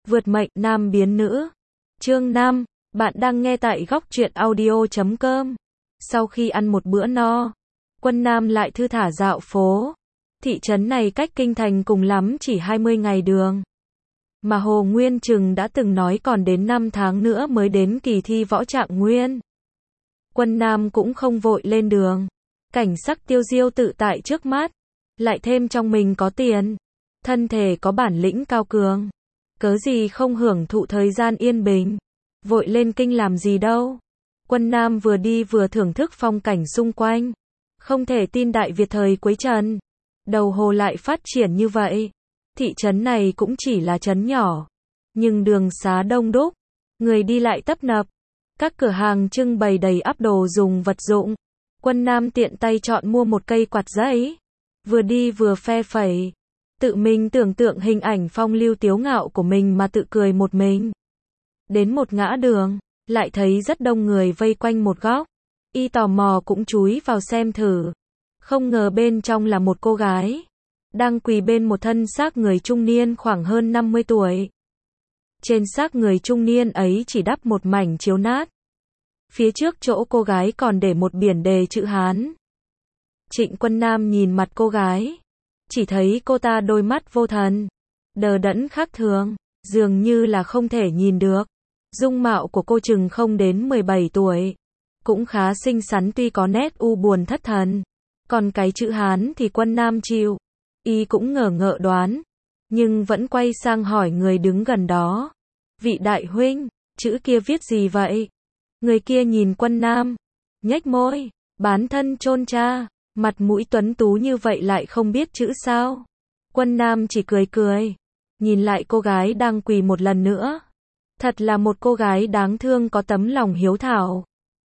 Vượt mệnh nam biến nữ. Chương 5, bạn đang nghe tại góc truyện audio.com. Sau khi ăn một bữa no, Quân Nam lại thư thả dạo phố. Thị trấn này cách kinh thành cùng lắm chỉ 20 ngày đường. Mà Hồ Nguyên Trừng đã từng nói còn đến 5 tháng nữa mới đến kỳ thi võ trạng nguyên. Quân Nam cũng không vội lên đường. Cảnh sắc tiêu diêu tự tại trước mắt. Lại thêm trong mình có tiền. Thân thể có bản lĩnh cao cường. Cớ gì không hưởng thụ thời gian yên bình. Vội lên kinh làm gì đâu. Quân Nam vừa đi vừa thưởng thức phong cảnh xung quanh. Không thể tin Đại Việt thời Quế Trần, đầu hồ lại phát triển như vậy. Thị trấn này cũng chỉ là trấn nhỏ, nhưng đường xá đông đúc, người đi lại tấp nập. Các cửa hàng trưng bày đầy ắp đồ dùng vật dụng. Quân Nam tiện tay chọn mua một cây quạt giấy, vừa đi vừa phe phẩy, tự mình tưởng tượng hình ảnh phong lưu tiếu ngạo của mình mà tự cười một mình. Đến một ngã đường, lại thấy rất đông người vây quanh một góc. Y tò mò cũng chúi vào xem thử. Không ngờ bên trong là một cô gái, đang quỳ bên một thân xác người trung niên khoảng hơn 50 tuổi. Trên xác người trung niên ấy chỉ đắp một mảnh chiếu nát. Phía trước chỗ cô gái còn để một biển đề chữ Hán. Trịnh Quân Nam nhìn mặt cô gái, chỉ thấy cô ta đôi mắt vô thần, đờ đẫn khác thường, dường như là không thể nhìn được. Dung mạo của cô chừng không đến 17 tuổi, cũng khá xinh xắn tuy có nét u buồn thất thần. Còn cái chữ Hán thì Quân Nam chịu, y cũng ngờ ngợ đoán, nhưng vẫn quay sang hỏi người đứng gần đó. Vị đại huynh, chữ kia viết gì vậy? Người kia nhìn Quân Nam, nhếch môi, bán thân chôn cha, mặt mũi tuấn tú như vậy lại không biết chữ sao? Quân Nam chỉ cười cười, nhìn lại cô gái đang quỳ một lần nữa. Thật là một cô gái đáng thương có tấm lòng hiếu thảo.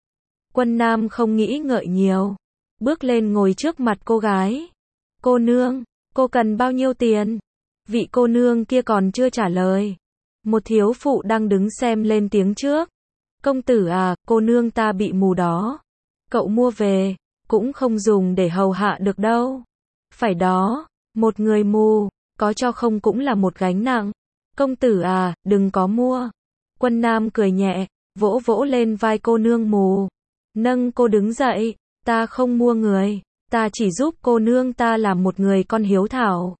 Quân Nam không nghĩ ngợi nhiều, bước lên ngồi trước mặt cô gái. Cô nương, cô cần bao nhiêu tiền? Vị cô nương kia còn chưa trả lời. Một thiếu phụ đang đứng xem lên tiếng trước. Công tử à, cô nương ta bị mù đó. Cậu mua về, cũng không dùng để hầu hạ được đâu. Phải đó, một người mù, có cho không cũng là một gánh nặng. Công tử à, đừng có mua. Quân Nam cười nhẹ, vỗ vỗ lên vai cô nương mù. Nâng cô đứng dậy, ta không mua người, ta chỉ giúp cô nương ta làm một người con hiếu thảo.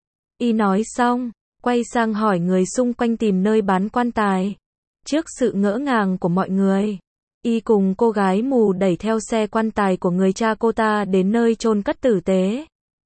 Y nói xong, quay sang hỏi người xung quanh tìm nơi bán quan tài. Trước sự ngỡ ngàng của mọi người, y cùng cô gái mù đẩy theo xe quan tài của người cha cô ta đến nơi chôn cất tử tế.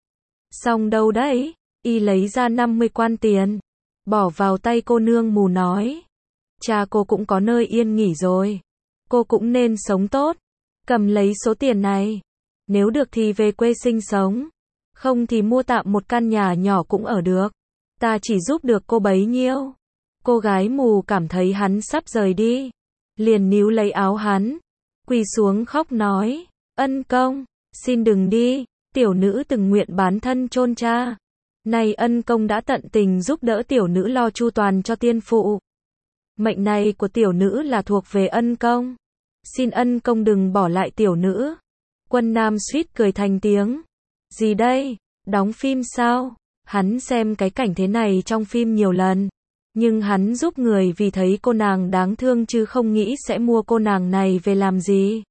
Xong đâu đấy, y lấy ra 50 quan tiền, bỏ vào tay cô nương mù nói. Cha cô cũng có nơi yên nghỉ rồi, cô cũng nên sống tốt. Cầm lấy số tiền này, nếu được thì về quê sinh sống, không thì mua tạm một căn nhà nhỏ cũng ở được. Ta chỉ giúp được cô bấy nhiêu. Cô gái mù cảm thấy hắn sắp rời đi, liền níu lấy áo hắn, quỳ xuống khóc nói, ân công, xin đừng đi, tiểu nữ từng nguyện bán thân chôn cha. Này ân công đã tận tình giúp đỡ tiểu nữ lo chu toàn cho tiên phụ. Mệnh này của tiểu nữ là thuộc về ân công. Xin ân công đừng bỏ lại tiểu nữ. Quân Nam suýt cười thành tiếng. Gì đây? Đóng phim sao? Hắn xem cái cảnh thế này trong phim nhiều lần. Nhưng hắn giúp người vì thấy cô nàng đáng thương chứ không nghĩ sẽ mua cô nàng này về làm gì.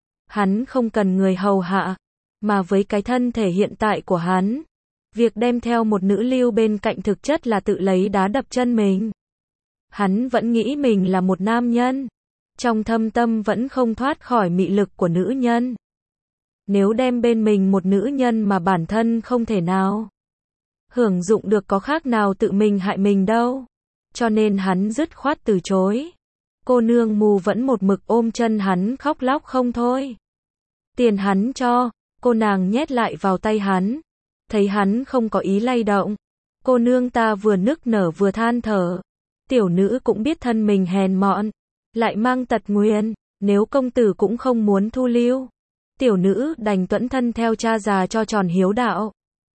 Hắn không cần người hầu hạ. Mà với cái thân thể hiện tại của hắn, việc đem theo một nữ lưu bên cạnh thực chất là tự lấy đá đập chân mình. Hắn vẫn nghĩ mình là một nam nhân. Trong thâm tâm vẫn không thoát khỏi mị lực của nữ nhân. Nếu đem bên mình một nữ nhân mà bản thân không thể nào hưởng dụng được có khác nào tự mình hại mình đâu. Cho nên hắn dứt khoát từ chối. Cô nương mù vẫn một mực ôm chân hắn khóc lóc không thôi. Tiền hắn cho, cô nàng nhét lại vào tay hắn. Thấy hắn không có ý lay động, cô nương ta vừa nức nở vừa than thở. Tiểu nữ cũng biết thân mình hèn mọn, lại mang tật nguyền, nếu công tử cũng không muốn thu lưu, tiểu nữ đành tuẫn thân theo cha già cho tròn hiếu đạo.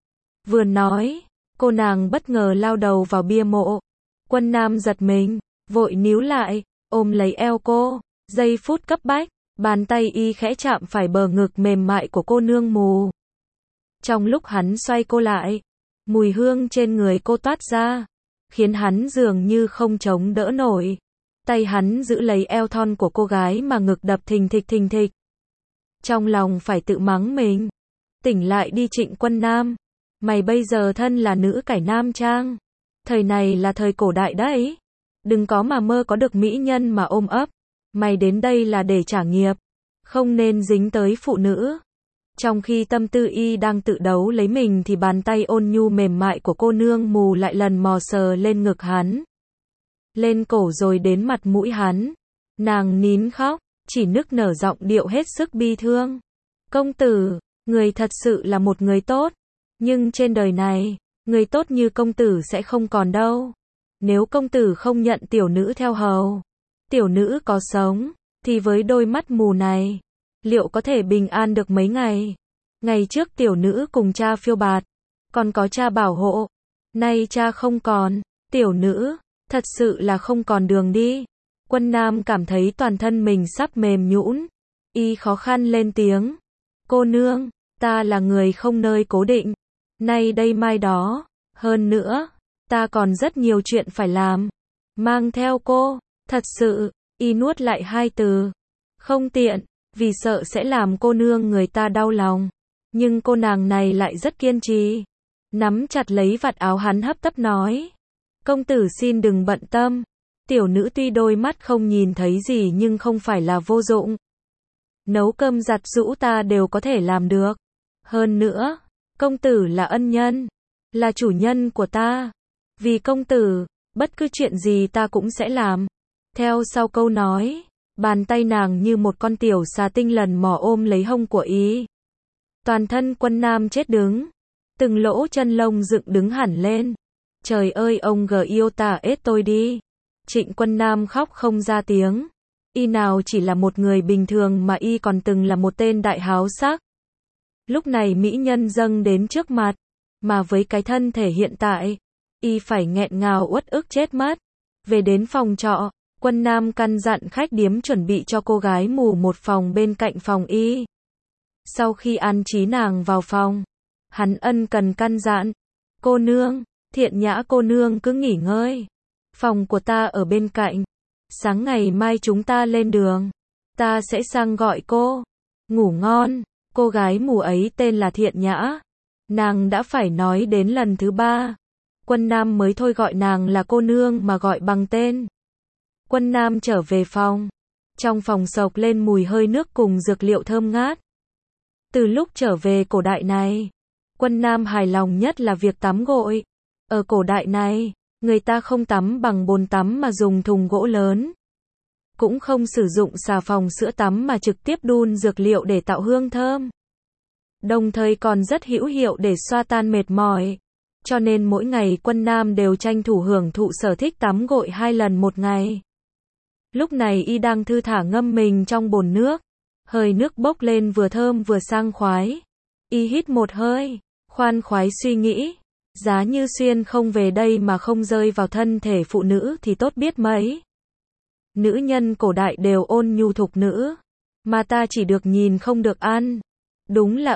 Vừa nói, cô nàng bất ngờ lao đầu vào bia mộ. Quân Nam giật mình, vội níu lại, ôm lấy eo cô. Giây phút cấp bách, bàn tay y khẽ chạm phải bờ ngực mềm mại của cô nương mù. Trong lúc hắn xoay cô lại, mùi hương trên người cô toát ra. khiến hắn dường như không chống đỡ nổi. Tay hắn giữ lấy eo thon của cô gái mà ngực đập thình thịch thình thịch. Trong lòng phải tự mắng mình. Tỉnh lại đi Trịnh Quân Nam. Mày bây giờ thân là nữ cải nam trang. Thời này là thời cổ đại đấy. Đừng có mà mơ có được mỹ nhân mà ôm ấp. Mày đến đây là để trả nghiệp. Không nên dính tới phụ nữ. Trong khi tâm tư y đang tự đấu lấy mình thì bàn tay ôn nhu mềm mại của cô nương mù lại lần mò sờ lên ngực hắn. Lên cổ rồi đến mặt mũi hắn. Nàng nín khóc, chỉ nức nở giọng điệu hết sức bi thương. Công tử, người thật sự là một người tốt. Nhưng trên đời này, người tốt như công tử sẽ không còn đâu. Nếu công tử không nhận tiểu nữ theo hầu, tiểu nữ có sống, thì với đôi mắt mù này, liệu có thể bình an được mấy ngày? Ngày trước tiểu nữ cùng cha phiêu bạt, còn có cha bảo hộ. Nay cha không còn, tiểu nữ, thật sự là không còn đường đi. Quân Nam cảm thấy toàn thân mình sắp mềm nhũn. Y khó khăn lên tiếng. Cô nương, ta là người không nơi cố định. Nay đây mai đó. Hơn nữa, ta còn rất nhiều chuyện phải làm. Mang theo cô, thật sự, y nuốt lại hai từ. Không tiện, vì sợ sẽ làm cô nương người ta đau lòng. Nhưng cô nàng này lại rất kiên trì. Nắm chặt lấy vạt áo hắn hấp tấp nói. Công tử xin đừng bận tâm. Tiểu nữ tuy đôi mắt không nhìn thấy gì nhưng không phải là vô dụng. Nấu cơm giặt giũ ta đều có thể làm được. Hơn nữa, công tử là ân nhân, là chủ nhân của ta. Vì công tử, bất cứ chuyện gì ta cũng sẽ làm. Theo sau câu nói, bàn tay nàng như một con tiểu xà tinh lần mò ôm lấy hông của y. Toàn thân Quân Nam chết đứng, từng lỗ chân lông dựng đứng hẳn lên. Trời ơi ông gờ yêu ta ết tôi đi. Trịnh Quân Nam khóc không ra tiếng. Y nào chỉ là một người bình thường mà y còn từng là một tên đại háo sắc. Lúc này mỹ nhân dâng đến trước mặt, mà với cái thân thể hiện tại, y phải nghẹn ngào uất ức chết mất. Về đến phòng trọ, Quân Nam căn dặn khách điếm chuẩn bị cho cô gái mù một phòng bên cạnh phòng y. Sau khi an trí nàng vào phòng, hắn ân cần căn dặn. Cô nương, Thiện Nhã cô nương cứ nghỉ ngơi. Phòng của ta ở bên cạnh. Sáng ngày mai chúng ta lên đường. Ta sẽ sang gọi cô. Ngủ ngon. Cô gái mù ấy tên là Thiện Nhã. Nàng đã phải nói đến lần thứ 3. Quân Nam mới thôi gọi nàng là cô nương mà gọi bằng tên. Quân Nam trở về phòng. Trong phòng sộc lên mùi hơi nước cùng dược liệu thơm ngát. Từ lúc trở về cổ đại này, Quân Nam hài lòng nhất là việc tắm gội. Ở cổ đại này, người ta không tắm bằng bồn tắm mà dùng thùng gỗ lớn. Cũng không sử dụng xà phòng sữa tắm mà trực tiếp đun dược liệu để tạo hương thơm. Đồng thời còn rất hữu hiệu để xoa tan mệt mỏi. Cho nên mỗi ngày Quân Nam đều tranh thủ hưởng thụ sở thích tắm gội 2 lần một ngày. Lúc này y đang thư thả ngâm mình trong bồn nước. Hơi nước bốc lên vừa thơm vừa sang khoái. Y hít một hơi, khoan khoái suy nghĩ. Giá như Xuyên không về đây mà không rơi vào thân thể phụ nữ thì tốt biết mấy. Nữ nhân cổ đại đều ôn nhu thục nữ. Mà ta chỉ được nhìn không được ăn. Đúng là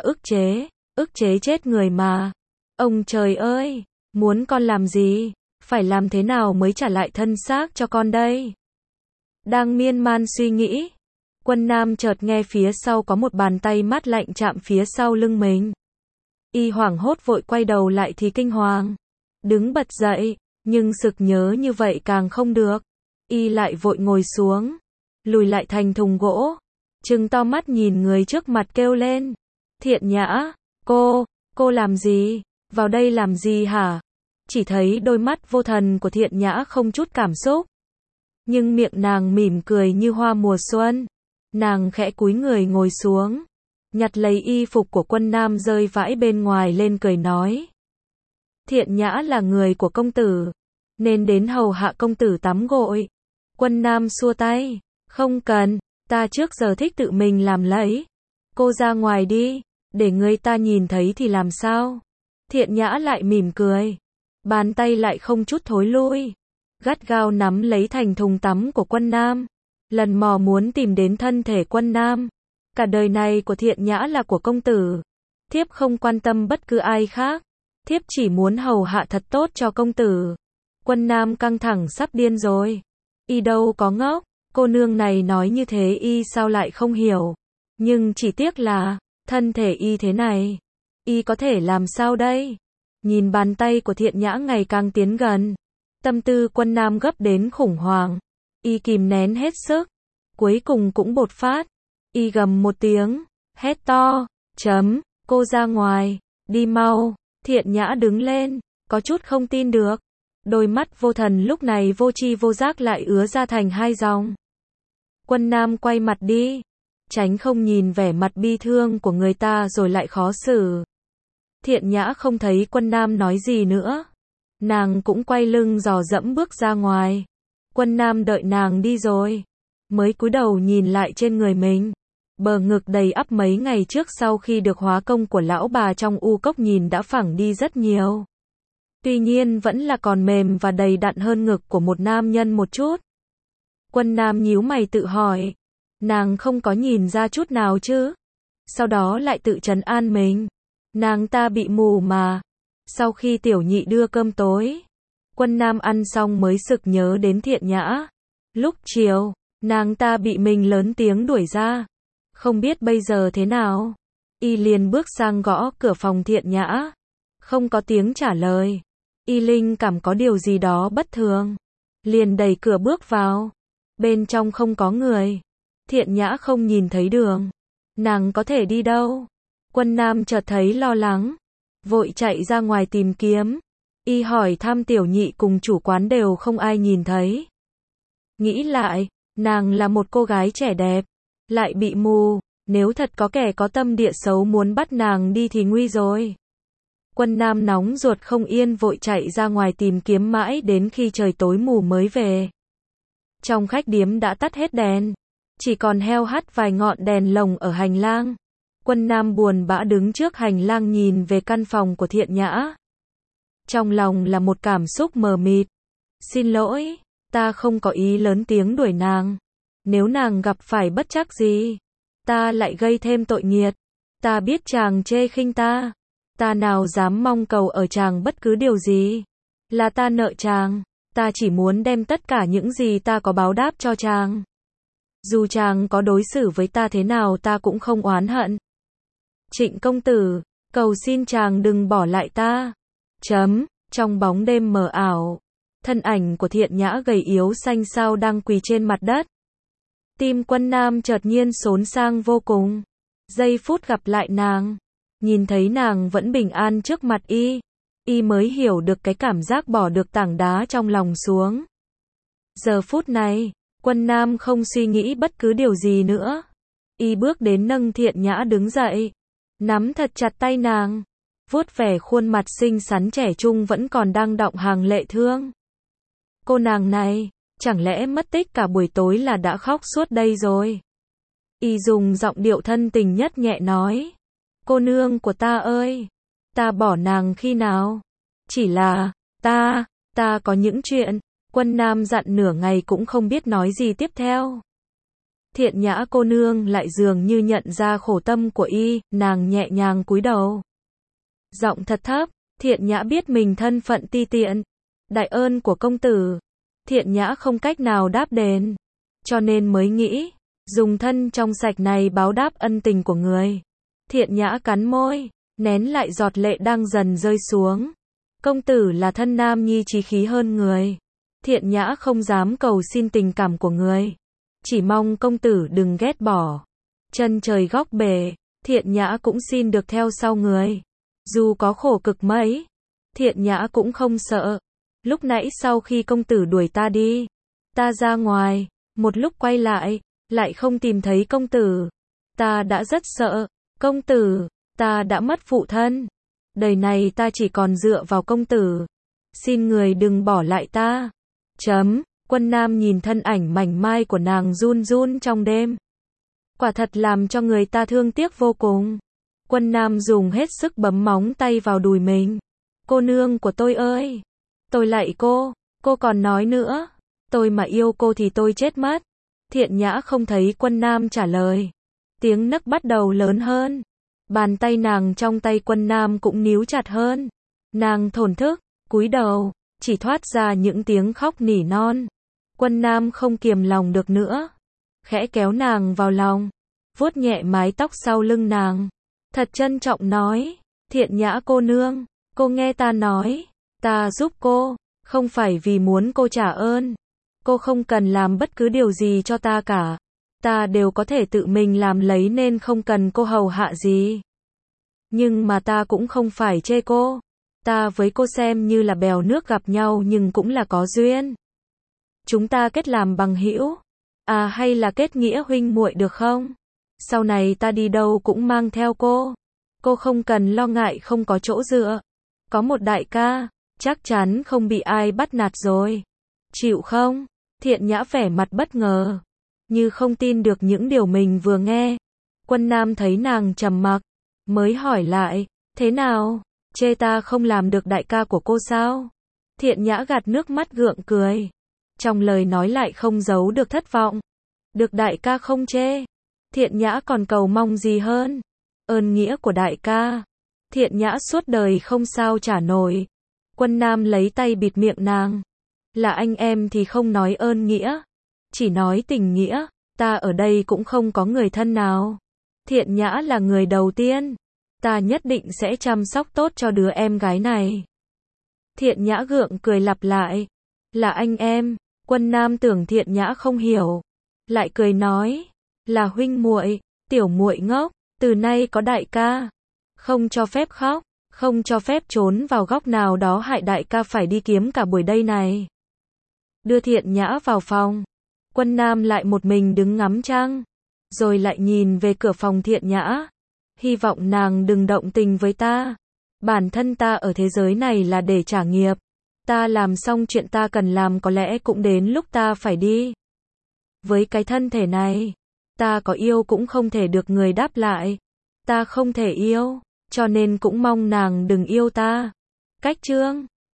ức chế chết người mà. Ông trời ơi, muốn con làm gì? Phải làm thế nào mới trả lại thân xác cho con đây? Đang miên man suy nghĩ. Quân Nam chợt nghe phía sau có một bàn tay mát lạnh chạm phía sau lưng mình. Y hoảng hốt vội quay đầu lại thì kinh hoàng. Đứng bật dậy, nhưng sực nhớ như vậy càng không được. Y lại vội ngồi xuống, lùi lại thành thùng gỗ, trừng to mắt nhìn người trước mặt kêu lên. Thiện Nhã, cô làm gì? Vào đây làm gì hả? Chỉ thấy đôi mắt vô thần của Thiện Nhã không chút cảm xúc. Nhưng miệng nàng mỉm cười như hoa mùa xuân. Nàng khẽ cúi người ngồi xuống, nhặt lấy y phục của Quân Nam rơi vãi bên ngoài lên cười nói. Thiện Nhã là người của công tử, nên đến hầu hạ công tử tắm gội. Quân Nam xua tay, không cần, ta trước giờ thích tự mình làm lấy. Cô ra ngoài đi, để người ta nhìn thấy thì làm sao? Thiện Nhã lại mỉm cười, bàn tay lại không chút thối lui, gắt gao nắm lấy thành thùng tắm của Quân Nam, lần mò muốn tìm đến thân thể Quân Nam. Cả đời này của Thiện Nhã là của công tử. Thiếp không quan tâm bất cứ ai khác. Thiếp chỉ muốn hầu hạ thật tốt cho công tử. Quân Nam căng thẳng sắp điên rồi. Y đâu có ngốc, cô nương này nói như thế y sao lại không hiểu. Nhưng chỉ tiếc là, thân thể y thế này, y có thể làm sao đây? Nhìn bàn tay của Thiện Nhã ngày càng tiến gần, tâm tư Quân Nam gấp đến khủng hoảng. Y kìm nén hết sức, cuối cùng cũng bột phát. Y gầm một tiếng, hét to, cô ra ngoài, đi mau. Thiện Nhã đứng lên, có chút không tin được. Đôi mắt vô thần lúc này vô tri vô giác lại ứa ra thành hai dòng. Quân Nam quay mặt đi, tránh không nhìn vẻ mặt bi thương của người ta rồi lại khó xử. Thiện Nhã không thấy Quân Nam nói gì nữa. Nàng cũng quay lưng dò dẫm bước ra ngoài. Quân Nam đợi nàng đi rồi, mới cúi đầu nhìn lại trên người mình. Bờ ngực đầy ắp mấy ngày trước sau khi được hóa công của lão bà trong u cốc nhìn đã phẳng đi rất nhiều. Tuy nhiên vẫn là còn mềm và đầy đặn hơn ngực của một nam nhân một chút. Quân Nam nhíu mày tự hỏi, nàng không có nhìn ra chút nào chứ? Sau đó lại tự trấn an mình, nàng ta bị mù mà. Sau khi Tiểu Nhị đưa cơm tối, Quân Nam ăn xong mới sực nhớ đến Thiện Nhã. Lúc chiều, nàng ta bị mình lớn tiếng đuổi ra. Không biết bây giờ thế nào. Y liền bước sang gõ cửa phòng Thiện Nhã. Không có tiếng trả lời. Y linh cảm có điều gì đó bất thường. Liền đẩy cửa bước vào. Bên trong không có người. Thiện Nhã không nhìn thấy đường. Nàng có thể đi đâu? Quân Nam chợt thấy lo lắng. Vội chạy ra ngoài tìm kiếm. Y hỏi thăm Tiểu Nhị cùng chủ quán đều không ai nhìn thấy. Nghĩ lại, nàng là một cô gái trẻ đẹp, lại bị mù, nếu thật có kẻ có tâm địa xấu muốn bắt nàng đi thì nguy rồi. Quân Nam nóng ruột không yên vội chạy ra ngoài tìm kiếm mãi đến khi trời tối mù mới về. Trong khách điếm đã tắt hết đèn, chỉ còn heo hắt vài ngọn đèn lồng ở hành lang. Quân Nam buồn bã đứng trước hành lang nhìn về căn phòng của Thiện Nhã. Trong lòng là một cảm xúc mờ mịt. Xin lỗi, ta không có ý lớn tiếng đuổi nàng. Nếu nàng gặp phải bất trắc gì, ta lại gây thêm tội nghiệt. Ta biết chàng chê khinh ta. Ta nào dám mong cầu ở chàng bất cứ điều gì. Là ta nợ chàng. Ta chỉ muốn đem tất cả những gì ta có báo đáp cho chàng. Dù chàng có đối xử với ta thế nào ta cũng không oán hận. Trịnh công tử, cầu xin chàng đừng bỏ lại ta. Trong bóng đêm mờ ảo, thân ảnh của Thiện Nhã gầy yếu xanh xao đang quỳ trên mặt đất. Tim Quân Nam chợt nhiên xốn sang vô cùng. Giây phút gặp lại nàng, nhìn thấy nàng vẫn bình an trước mặt y mới hiểu được cái cảm giác bỏ được tảng đá trong lòng xuống. Giờ phút này, Quân Nam không suy nghĩ bất cứ điều gì nữa. Y bước đến nâng Thiện Nhã đứng dậy, nắm thật chặt tay nàng, vuốt vẻ khuôn mặt xinh xắn trẻ trung vẫn còn đang đọng hàng lệ thương. Cô nàng này, chẳng lẽ mất tích cả buổi tối là đã khóc suốt đây rồi? Y dùng giọng điệu thân tình nhất nhẹ nói. Cô nương của ta ơi, ta bỏ nàng khi nào? Chỉ là, ta có những chuyện. Quân Nam dặn nửa ngày cũng không biết nói gì tiếp theo. Thiện Nhã cô nương lại dường như nhận ra khổ tâm của y, nàng nhẹ nhàng cúi đầu. Giọng thật thấp, Thiện Nhã biết mình thân phận ti tiện. Đại ơn của công tử, Thiện Nhã không cách nào đáp đền. Cho nên mới nghĩ, dùng thân trong sạch này báo đáp ân tình của người. Thiện Nhã cắn môi, nén lại giọt lệ đang dần rơi xuống. Công tử là thân nam nhi chí khí hơn người. Thiện Nhã không dám cầu xin tình cảm của người. Chỉ mong công tử đừng ghét bỏ. Chân trời góc bể, Thiện Nhã cũng xin được theo sau người. Dù có khổ cực mấy, Thiện Nhã cũng không sợ. Lúc nãy sau khi công tử đuổi ta đi, ta ra ngoài, một lúc quay lại không tìm thấy công tử. Ta đã rất sợ, công tử, ta đã mất phụ thân. Đời này ta chỉ còn dựa vào công tử. Xin người đừng bỏ lại ta. Quân Nam nhìn thân ảnh mảnh mai của nàng run run trong đêm. Quả thật làm cho người ta thương tiếc vô cùng. Quân Nam dùng hết sức bấm móng tay vào đùi mình. Cô nương của tôi ơi! Tôi lạy cô còn nói nữa. Tôi mà yêu cô thì tôi chết mất. Thiện Nhã không thấy Quân Nam trả lời. Tiếng nấc bắt đầu lớn hơn. Bàn tay nàng trong tay Quân Nam cũng níu chặt hơn. Nàng thổn thức, cúi đầu, chỉ thoát ra những tiếng khóc nỉ non. Quân Nam không kiềm lòng được nữa, khẽ kéo nàng vào lòng, vuốt nhẹ mái tóc sau lưng nàng, thật trân trọng nói, Thiện Nhã cô nương, cô nghe ta nói, ta giúp cô, không phải vì muốn cô trả ơn, cô không cần làm bất cứ điều gì cho ta cả, ta đều có thể tự mình làm lấy nên không cần cô hầu hạ gì. Nhưng mà ta cũng không phải chê cô, ta với cô xem như là bèo nước gặp nhau nhưng cũng là có duyên. Chúng ta kết làm bằng hữu, à hay là kết nghĩa huynh muội được không? Sau này ta đi đâu cũng mang theo cô không cần lo ngại không có chỗ dựa. Có một đại ca, chắc chắn không bị ai bắt nạt rồi. Chịu không? Thiện Nhã vẻ mặt bất ngờ, như không tin được những điều mình vừa nghe. Quân Nam thấy nàng trầm mặc, mới hỏi lại, thế nào? Chê ta không làm được đại ca của cô sao? Thiện Nhã gạt nước mắt gượng cười, trong lời nói lại không giấu được thất vọng. Được đại ca không chê, Thiện Nhã còn cầu mong gì hơn? Ơn nghĩa của đại ca, Thiện Nhã suốt đời không sao trả nổi. Quân Nam lấy tay bịt miệng nàng, là anh em thì không nói ơn nghĩa, chỉ nói tình nghĩa, ta ở đây cũng không có người thân nào. Thiện Nhã là người đầu tiên, ta nhất định sẽ chăm sóc tốt cho đứa em gái này. Thiện Nhã gượng cười lặp lại, là anh em. Quân Nam tưởng Thiện Nhã không hiểu, lại cười nói, là huynh muội, tiểu muội ngốc, từ nay có đại ca, không cho phép khóc, không cho phép trốn vào góc nào đó hại đại ca phải đi kiếm cả buổi đây này. Đưa Thiện Nhã vào phòng, Quân Nam lại một mình đứng ngắm trăng, rồi lại nhìn về cửa phòng Thiện Nhã, hy vọng nàng đừng động tình với ta. Bản thân ta ở thế giới này là để trả nghiệp, ta làm xong chuyện ta cần làm có lẽ cũng đến lúc ta phải đi. Với cái thân thể này, ta có yêu cũng không thể được người đáp lại, ta không thể yêu, cho nên cũng mong nàng đừng yêu ta. Cách chương